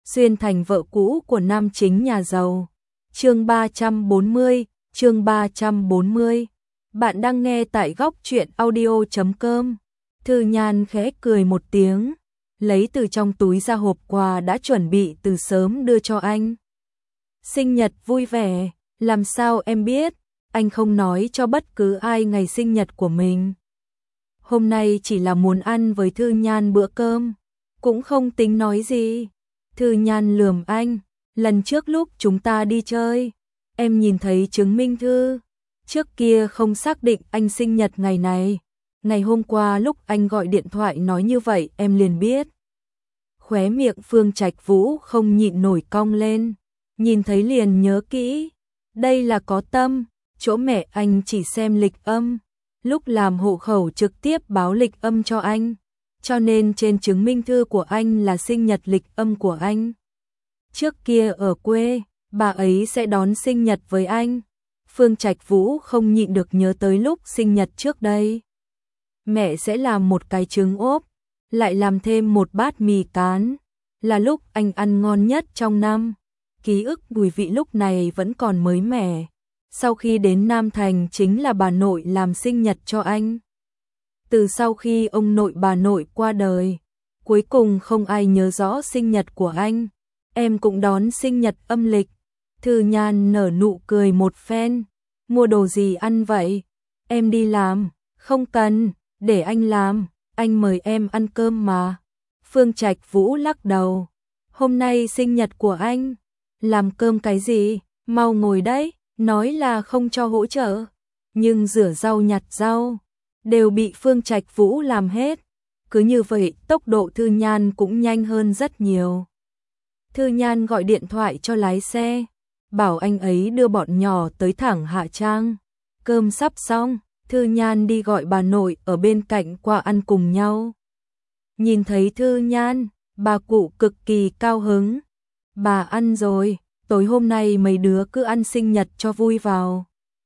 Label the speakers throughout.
Speaker 1: xuyên thành vợ cũ của nam chính nhà giàu. Chương 340, chương 340. Bạn đang nghe tại góc truyện audio.com. Thư Nhan khẽ cười một tiếng, lấy từ trong túi ra hộp quà đã chuẩn bị từ sớm đưa cho anh. Sinh nhật vui vẻ, làm sao em biết, anh không nói cho bất cứ ai ngày sinh nhật của mình. Hôm nay chỉ là muốn ăn với Thư Nhan bữa cơm, cũng không tính nói gì. Thư Nhan lườm anh, lần trước lúc chúng ta đi chơi, em nhìn thấy chứng minh thư. Trước kia không xác định anh sinh nhật ngày này. Ngày hôm qua lúc anh gọi điện thoại nói như vậy em liền biết. Khóe miệng Phương Trạch Vũ không nhịn nổi cong lên. Nhìn thấy liền nhớ kỹ. Đây là có tâm, chỗ mẹ anh chỉ xem lịch âm. Lúc làm hộ khẩu trực tiếp báo lịch âm cho anh. Cho nên trên chứng minh thư của anh là sinh nhật lịch âm của anh. Trước kia ở quê, bà ấy sẽ đón sinh nhật với anh. Phương Trạch Vũ không nhịn được nhớ tới lúc sinh nhật trước đây. Mẹ sẽ làm một cái trứng ốp, lại làm thêm một bát mì cán. Là lúc anh ăn ngon nhất trong năm. Ký ức mùi vị lúc này vẫn còn mới mẻ. Sau khi đến Nam Thành chính là bà nội làm sinh nhật cho anh. Từ sau khi ông nội bà nội qua đời, cuối cùng không ai nhớ rõ sinh nhật của anh. Em cũng đón sinh nhật âm lịch. Thư Nhan nở nụ cười một phen. Mua đồ gì ăn vậy? Em đi làm. Không cần, để anh làm. Anh mời em ăn cơm mà. Phương Trạch Vũ lắc đầu. Hôm nay sinh nhật của anh. Làm cơm cái gì? Mau ngồi đấy. Nói là không cho hỗ trợ. Nhưng rửa rau nhặt rau đều bị Phương Trạch Vũ làm hết. Cứ như vậy tốc độ Thư Nhan cũng nhanh hơn rất nhiều. Thư Nhan gọi điện thoại cho lái xe, bảo anh ấy đưa bọn nhỏ tới thẳng Hạ Trang. Cơm sắp xong, Thư Nhan đi gọi bà nội ở bên cạnh qua ăn cùng nhau. Nhìn thấy Thư Nhan, bà cụ cực kỳ cao hứng. Bà ăn rồi, tối hôm nay mấy đứa cứ ăn sinh nhật cho vui vào.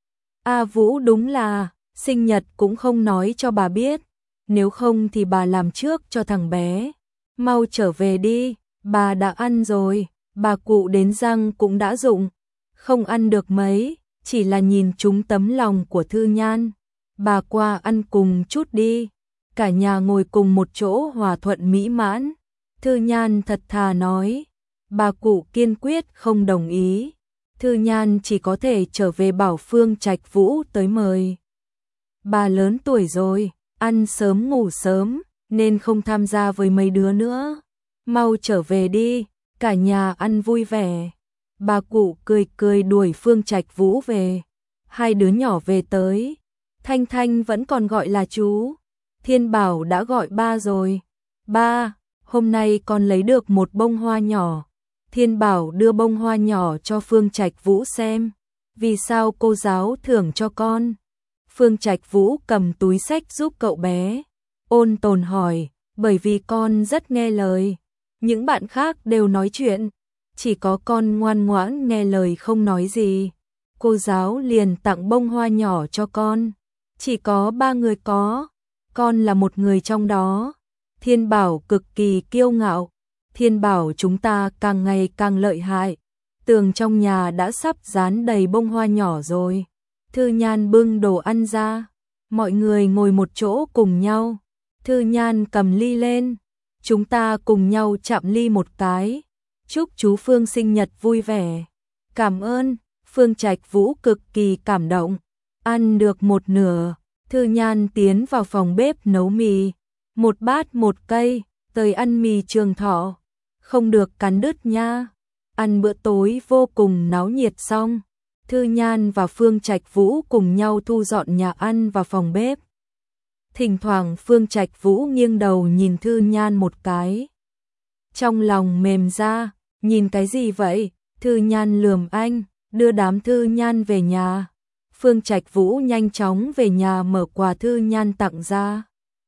Speaker 1: A Vũ đúng là, sinh nhật cũng không nói cho bà biết, nếu không thì bà làm trước cho thằng bé. Mau trở về đi, bà đã ăn rồi, bà cụ đến răng cũng đã rụng, không ăn được mấy, chỉ là nhìn trúng tấm lòng của Thư Nhan. Bà qua ăn cùng chút đi, cả nhà ngồi cùng một chỗ hòa thuận mỹ mãn. Thư Nhan thật thà nói, bà cụ kiên quyết không đồng ý. Thư Nhan chỉ có thể trở về bảo Phương Trạch Vũ tới mời. Bà lớn tuổi rồi, ăn sớm ngủ sớm, nên không tham gia với mấy đứa nữa. Mau trở về đi, cả nhà ăn vui vẻ. Bà cụ cười cười đuổi Phương Trạch Vũ về. Hai đứa nhỏ về tới. Thanh Thanh vẫn còn gọi là chú. Thiên Bảo đã gọi ba rồi. Ba, hôm nay con lấy được một bông hoa nhỏ. Thiên Bảo đưa bông hoa nhỏ cho Phương Trạch Vũ xem. Vì sao cô giáo thưởng cho con? Phương Trạch Vũ cầm túi xách giúp cậu bé. Ôn tồn hỏi, bởi vì con rất nghe lời. Những bạn khác đều nói chuyện, chỉ có con ngoan ngoãn nghe lời không nói gì. Cô giáo liền tặng bông hoa nhỏ cho con. Chỉ có 3 người có, con là một người trong đó. Thiên Bảo cực kỳ kiêu ngạo. Thiên Bảo chúng ta càng ngày càng lợi hại. Tường trong nhà đã sắp dán đầy bông hoa nhỏ rồi. Thư Nhan bưng đồ ăn ra. Mọi người ngồi một chỗ cùng nhau. Thư Nhan cầm ly lên. Chúng ta cùng nhau chạm ly một cái. Chúc chú Phương sinh nhật vui vẻ. Cảm ơn. Phương Trạch Vũ cực kỳ cảm động. Ăn được một nửa, Thư Nhan tiến vào phòng bếp nấu mì. Một bát một cây, tới ăn mì Trường Thọ. Không được cắn đứt nha. Ăn bữa tối vô cùng náo nhiệt xong. Thư Nhan và Phương Trạch Vũ cùng nhau thu dọn nhà ăn và phòng bếp. Thỉnh thoảng Phương Trạch Vũ nghiêng đầu nhìn Thư Nhan một cái. Trong lòng mềm ra, nhìn cái gì vậy? Thư Nhan lườm anh, đưa đám Thư Nhan về nhà. Phương Trạch Vũ nhanh chóng về nhà mở quà Thư Nhan tặng ra.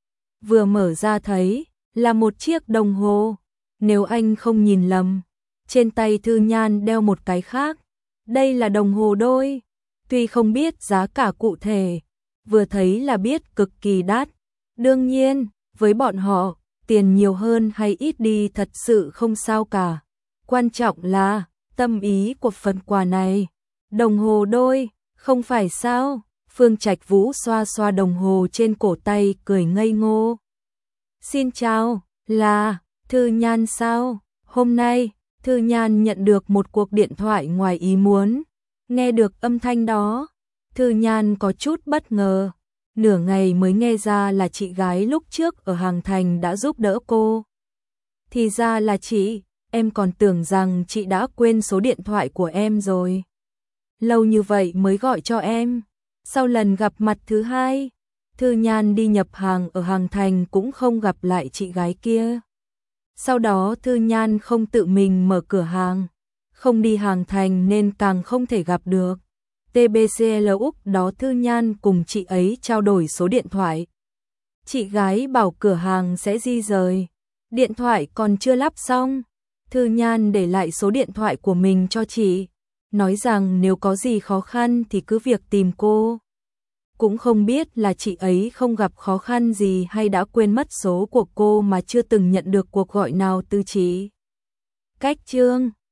Speaker 1: Vừa mở ra thấy là một chiếc đồng hồ. Nếu anh không nhìn lầm, trên tay Thư Nhan đeo một cái khác. Đây là đồng hồ đôi. Tuy không biết giá cả cụ thể, vừa thấy là biết cực kỳ đắt. Đương nhiên, với bọn họ, tiền nhiều hơn hay ít đi thật sự không sao cả. Quan trọng là tâm ý của phần quà này. Đồng hồ đôi, không phải sao? Phương Trạch Vũ xoa xoa đồng hồ trên cổ tay cười ngây ngô. Xin chào, là Thư Nhan sao? Hôm nay, Thư Nhan nhận được một cuộc điện thoại ngoài ý muốn. Nghe được âm thanh đó, Thư Nhan có chút bất ngờ. Nửa ngày mới nghe ra là chị gái lúc trước ở Hàng Thành đã giúp đỡ cô. Thì ra là chị, em còn tưởng rằng chị đã quên số điện thoại của em rồi. Lâu như vậy mới gọi cho em. Sau lần gặp mặt thứ hai, Thư Nhan đi nhập hàng ở Hàng Thành cũng không gặp lại chị gái kia. Sau đó Thư Nhan không tự mình mở cửa hàng, không đi Hàng Thành nên càng không thể gặp được. TBCL Úc đó Thư Nhan cùng chị ấy trao đổi số điện thoại. Chị gái bảo cửa hàng sẽ di rời. Điện thoại còn chưa lắp xong. Thư Nhan để lại số điện thoại của mình cho chị. Nói rằng nếu có gì khó khăn thì cứ việc tìm cô. Cũng không biết là chị ấy không gặp khó khăn gì hay đã quên mất số của cô mà chưa từng nhận được cuộc gọi nào từ chị. Cách chương